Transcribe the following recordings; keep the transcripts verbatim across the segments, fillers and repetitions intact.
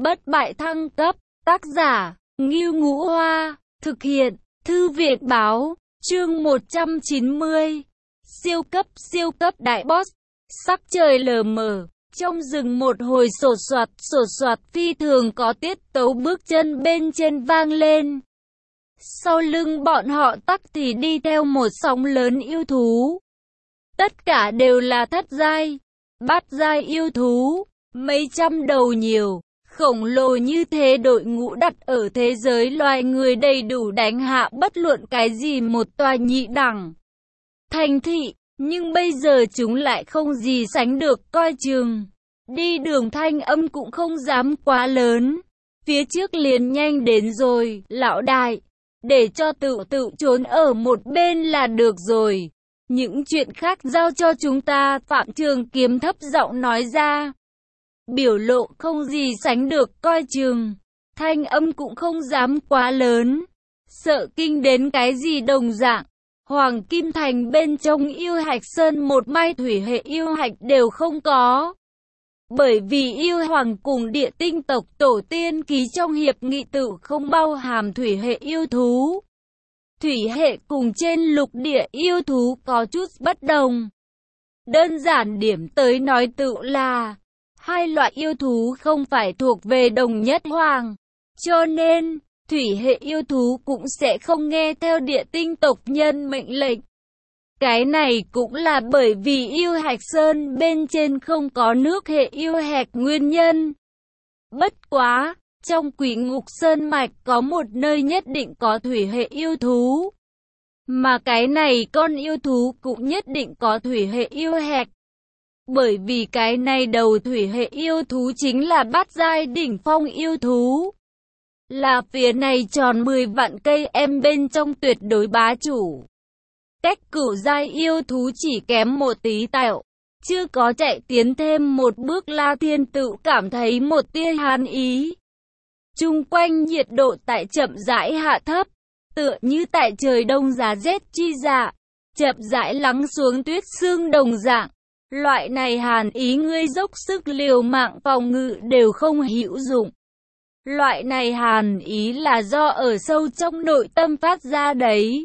Bất bại thăng cấp, tác giả, Ngưu Ngũ Hoa, thực hiện, Thư viện báo, chương một trăm chín mươi. Siêu cấp siêu cấp đại boss, sắc trời lờ mờ, trong rừng một hồi sột soạt sột soạt phi thường có tiết tấu bước chân bên trên vang lên. Sau lưng bọn họ tắc thì đi theo một sóng lớn yêu thú. Tất cả đều là thất giai, bát giai yêu thú, mấy trăm đầu nhiều, khổng lồ như thế đội ngũ đặt ở thế giới loài người đầy đủ đánh hạ bất luận cái gì một tòa nhị đẳng thành thị, nhưng bây giờ chúng lại không gì sánh được coi chừng. Đi đường Thanh Âm cũng không dám quá lớn, phía trước liền nhanh đến rồi, lão đại, để cho tự tự trốn ở một bên là được rồi. Những chuyện khác giao cho chúng ta, Phạm Trường Kiếm thấp giọng nói ra. Biểu lộ không gì sánh được coi chừng, Thanh Âm cũng không dám quá lớn, sợ kinh đến cái gì đồng dạng. Hoàng Kim Thành bên trong yêu hạch sơn một mai thủy hệ yêu hạch đều không có. Bởi vì yêu hoàng cùng địa tinh tộc tổ tiên ký trong hiệp nghị tự không bao hàm thủy hệ yêu thú. Thủy hệ cùng trên lục địa yêu thú có chút bất đồng. Đơn giản điểm tới nói tự là hai loại yêu thú không phải thuộc về đồng nhất hoàng. Cho nên, thủy hệ yêu thú cũng sẽ không nghe theo địa tinh tộc nhân mệnh lệnh. Cái này cũng là bởi vì yêu hạch sơn bên trên không có nước hệ yêu hạch nguyên nhân. Bất quá, trong Quỷ Ngục Sơn Mạch có một nơi nhất định có thủy hệ yêu thú. Mà cái này con yêu thú cũng nhất định có thủy hệ yêu hạch. Bởi vì cái này đầu thủy hệ yêu thú chính là bát giai đỉnh phong yêu thú. Là phía này tròn mười vạn cây em bên trong tuyệt đối bá chủ. Cách cửu giai yêu thú chỉ kém một tí tẹo. Chưa có chạy tiến thêm một bước La Thiên tự cảm thấy một tia hàn ý. Chung quanh nhiệt độ tại chậm rãi hạ thấp. Tựa như tại trời đông giá rét chi dạ. Chậm rãi lắng xuống tuyết sương đồng dạng. Loại này hàn ý ngươi dốc sức liều mạng phòng ngự đều không hữu dụng. Loại này hàn ý là do ở sâu trong nội tâm phát ra đấy.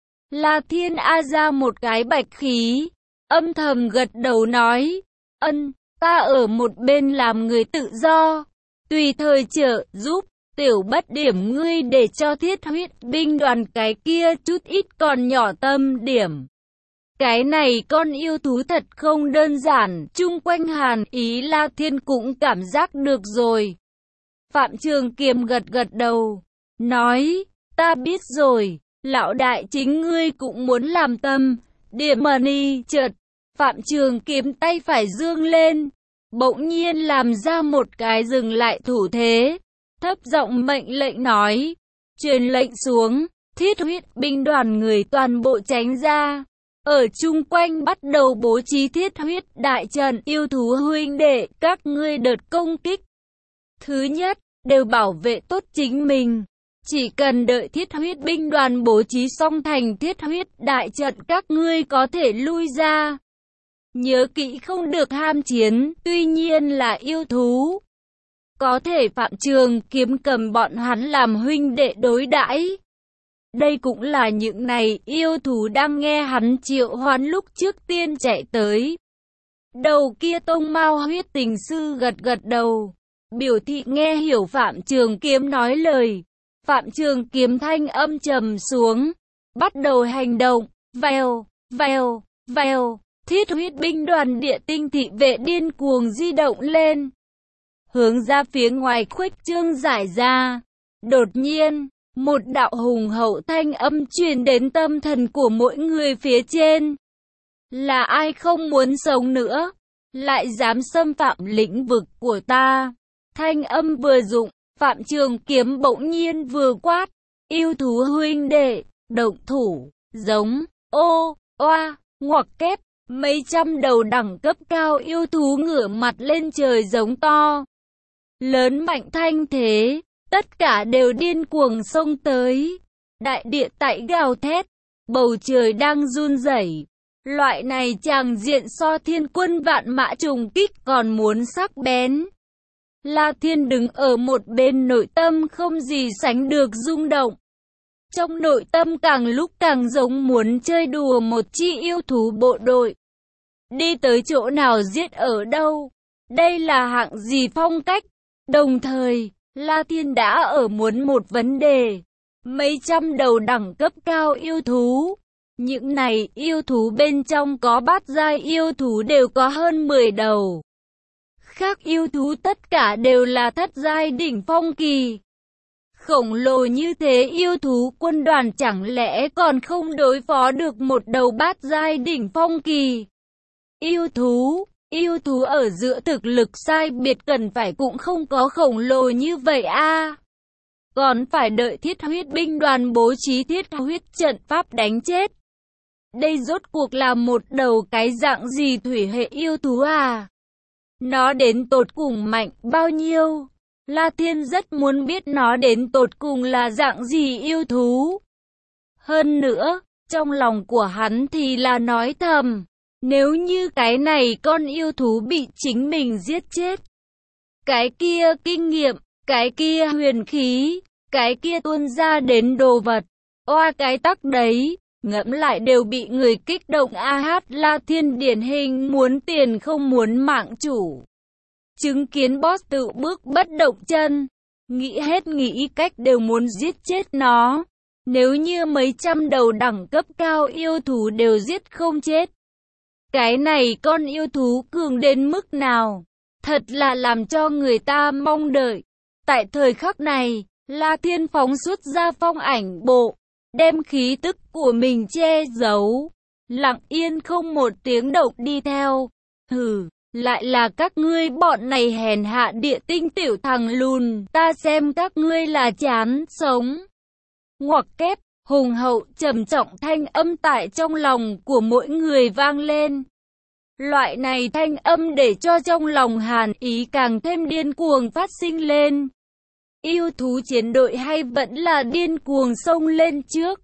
La Thiên a ra một cái bạch khí, âm thầm gật đầu nói, ân, ta ở một bên làm người tự do, tùy thời trợ giúp, tiểu bất điểm ngươi để cho thiết huyết binh đoàn cái kia chút ít còn nhỏ tâm điểm. Cái này con yêu thú thật không đơn giản, chung quanh hàn ý La Thiên cũng cảm giác được rồi. Phạm Trường Kiếm gật gật đầu, nói, ta biết rồi, lão đại chính ngươi cũng muốn làm tâm, điểm money, chợt, Phạm Trường Kiếm tay phải dương lên, bỗng nhiên làm ra một cái dừng lại thủ thế, thấp giọng mệnh lệnh nói, truyền lệnh xuống, thiết huyết binh đoàn người toàn bộ tránh ra, ở chung quanh bắt đầu bố trí thiết huyết đại trận yêu thú huynh đệ, các ngươi đợt công kích. Thứ nhất, đều bảo vệ tốt chính mình. Chỉ cần đợi thiết huyết binh đoàn bố trí xong thành thiết huyết đại trận các ngươi có thể lui ra. Nhớ kỹ không được ham chiến, tuy nhiên là yêu thú. Có thể Phạm Trường Kiếm cầm bọn hắn làm huynh đệ đối đãi. Đây cũng là những này yêu thú đang nghe hắn triệu hoán lúc trước tiên chạy tới. Đầu kia tông mao huyết tình sư gật gật đầu, biểu thị nghe hiểu Phạm Trường Kiếm nói lời. Phạm Trường Kiếm thanh âm trầm xuống, bắt đầu hành động, vèo, vèo, vèo, thiết huyết binh đoàn địa tinh thị vệ điên cuồng di động lên, hướng ra phía ngoài khuếch trương giải ra. Đột nhiên, một đạo hùng hậu thanh âm truyền đến tâm thần của mỗi người phía trên. Là ai không muốn sống nữa, lại dám xâm phạm lĩnh vực của ta? Thanh âm vừa dụng, Phạm Trường Kiếm bỗng nhiên vừa quát, yêu thú huynh đệ, động thủ, giống, ô, oa, ngoặc kép, mấy trăm đầu đẳng cấp cao yêu thú ngửa mặt lên trời giống to. Lớn mạnh thanh thế, tất cả đều điên cuồng xông tới. Đại địa tại gào thét, bầu trời đang run rẩy. Loại này tràng diện so thiên quân vạn mã trùng kích còn muốn sắc bén. La Thiên đứng ở một bên, nội tâm không gì sánh được rung động. Trong nội tâm càng lúc càng giống muốn chơi đùa một chi yêu thú bộ đội. Đi tới chỗ nào giết ở đâu. Đây là hạng gì phong cách. Đồng thời, La Thiên đã ở muốn một vấn đề. Mấy trăm đầu đẳng cấp cao yêu thú. Những này yêu thú bên trong có bát giai yêu thú đều có hơn mười đầu. Khác yêu thú tất cả đều là thất giai đỉnh phong kỳ. Khổng lồ như thế yêu thú quân đoàn chẳng lẽ còn không đối phó được một đầu bát giai đỉnh phong kỳ. Yêu thú, yêu thú ở giữa thực lực sai biệt cần phải cũng không có khổng lồ như vậy a. À. Còn phải đợi thiết huyết binh đoàn bố trí thiết huyết trận pháp đánh chết. Đây rốt cuộc là một đầu cái dạng gì thủy hệ yêu thú à? Nó đến tột cùng mạnh bao nhiêu? La Thiên rất muốn biết nó đến tột cùng là dạng gì yêu thú. Hơn nữa, trong lòng của hắn thì là nói thầm, nếu như cái này con yêu thú bị chính mình giết chết, cái kia kinh nghiệm, cái kia huyền khí, cái kia tuôn ra đến đồ vật, oa cái tắc đấy, ngẫm lại đều bị người kích động a hát. La Thiên điển hình muốn tiền không muốn mạng chủ. Chứng kiến boss tự bước bất động chân, nghĩ hết nghĩ cách đều muốn giết chết nó. Nếu như mấy trăm đầu đẳng cấp cao yêu thú đều giết không chết, cái này con yêu thú cường đến mức nào, thật là làm cho người ta mong đợi. Tại thời khắc này, La Thiên phóng xuất ra phong ảnh bộ, đem khí tức của mình che giấu, lặng yên không một tiếng động đi theo. Hừ, lại là các ngươi bọn này hèn hạ địa tinh tiểu thằng lùn, ta xem các ngươi là chán sống. Ngoặc kép, hùng hậu trầm trọng thanh âm tại trong lòng của mỗi người vang lên. Loại này thanh âm để cho trong lòng hàn ý càng thêm điên cuồng phát sinh lên. Yêu thú chiến đội hay vẫn là điên cuồng xông lên trước.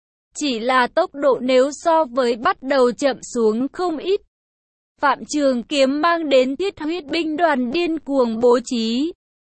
Chỉ là tốc độ nếu so với bắt đầu chậm xuống không ít. Phạm Trường Kiếm mang đến thiết huyết binh đoàn điên cuồng bố trí.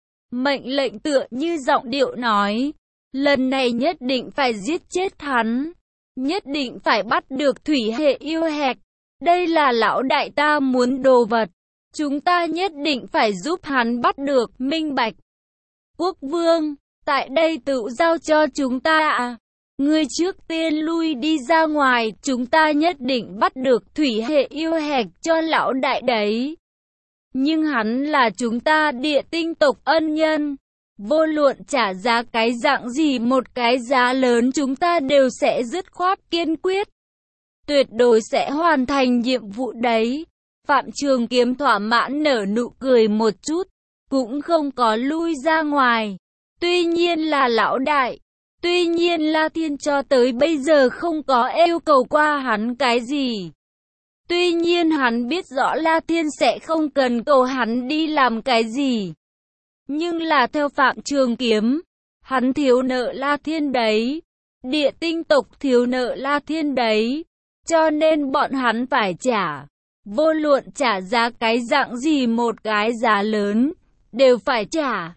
Mệnh lệnh tựa như giọng điệu nói, lần này nhất định phải giết chết hắn. Nhất định phải bắt được thủy hệ yêu hẹp. Đây là lão đại ta muốn đồ vật. Chúng ta nhất định phải giúp hắn bắt được, minh bạch. Quốc vương, tại đây tự giao cho chúng ta à. Ngươi trước tiên lui đi ra ngoài, chúng ta nhất định bắt được thủy hệ yêu hẹp cho lão đại đấy. Nhưng hắn là chúng ta địa tinh tộc ân nhân. Vô luận trả giá cái dạng gì, một cái giá lớn chúng ta đều sẽ dứt khoát kiên quyết. Tuyệt đối sẽ hoàn thành nhiệm vụ đấy. Phạm Trường Kiếm thỏa mãn nở nụ cười một chút, cũng không có lui ra ngoài. Tuy nhiên là lão đại. Tuy nhiên La Thiên cho tới bây giờ không có yêu cầu qua hắn cái gì. Tuy nhiên hắn biết rõ La Thiên sẽ không cần cầu hắn đi làm cái gì. Nhưng là theo Phạm Trường Kiếm, hắn thiếu nợ La Thiên đấy. Địa tinh tộc thiếu nợ La Thiên đấy. Cho nên bọn hắn phải trả. Vô luận trả giá cái dạng gì, một cái giá lớn, đều phải trả.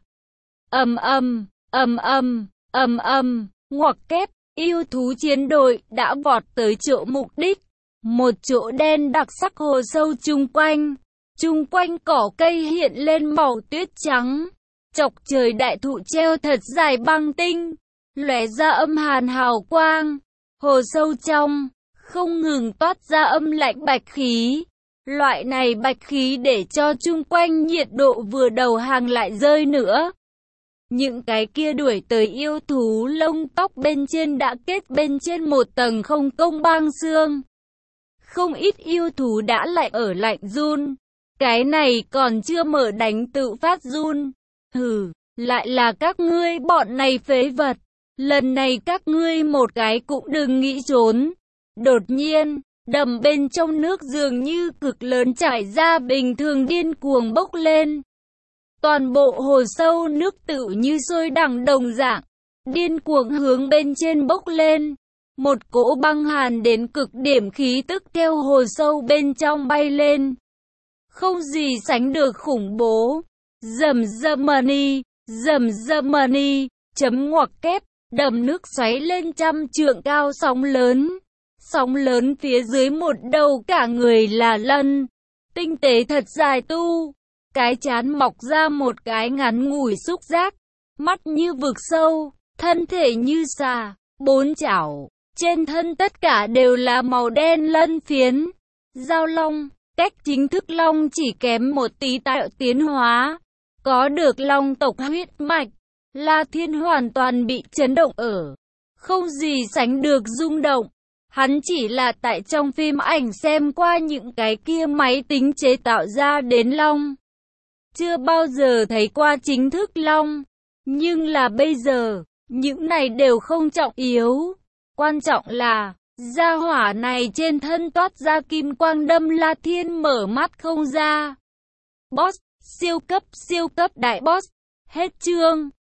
Ầm ầm, ầm ầm. Ầm ầm, ngoặc kép, yêu thú chiến đội đã vọt tới chỗ mục đích. Một chỗ đen đặc sắc hồ sâu chung quanh. Chung quanh cỏ cây hiện lên màu tuyết trắng. Chọc trời đại thụ treo thật dài băng tinh, lóe ra âm hàn hào quang. Hồ sâu trong, không ngừng toát ra âm lạnh bạch khí. Loại này bạch khí để cho chung quanh nhiệt độ vừa đầu hàng lại rơi nữa. Những cái kia đuổi tới yêu thú lông tóc bên trên đã kết bên trên một tầng không công băng xương. Không ít yêu thú đã lại ở lạnh run. Cái này còn chưa mở đánh tự phát run. Hừ, lại là các ngươi bọn này phế vật. Lần này các ngươi một cái cũng đừng nghĩ trốn. Đột nhiên, đầm bên trong nước dường như cực lớn trải ra bình thường điên cuồng bốc lên. Toàn bộ hồ sâu nước tự như sôi đằng đồng dạng, điên cuồng hướng bên trên bốc lên. Một cỗ băng hàn đến cực điểm khí tức theo hồ sâu bên trong bay lên. Không gì sánh được khủng bố. Dầm Germany, dầm Germany, chấm ngoặc kép, đầm nước xoáy lên trăm trượng cao sóng lớn. Sóng lớn phía dưới một đầu cả người là lân, tinh tế thật dài tu. Cái trán mọc ra một cái ngắn ngủi xúc giác, mắt như vực sâu, thân thể như xà, bốn chảo. Trên thân tất cả đều là màu đen lân phiến. Giao long, cách chính thức long chỉ kém một tí tạo tiến hóa. Có được long tộc huyết mạch, La Thiên hoàn toàn bị chấn động ở. Không gì sánh được rung động. Hắn chỉ là tại trong phim ảnh xem qua những cái kia máy tính chế tạo ra đến long. Chưa bao giờ thấy qua chính thức long. Nhưng là bây giờ, những này đều không trọng yếu. Quan trọng là, gia hỏa này trên thân toát ra kim quang đâm La Thiên mở mắt không ra. Boss, siêu cấp siêu cấp đại boss. Hết chương.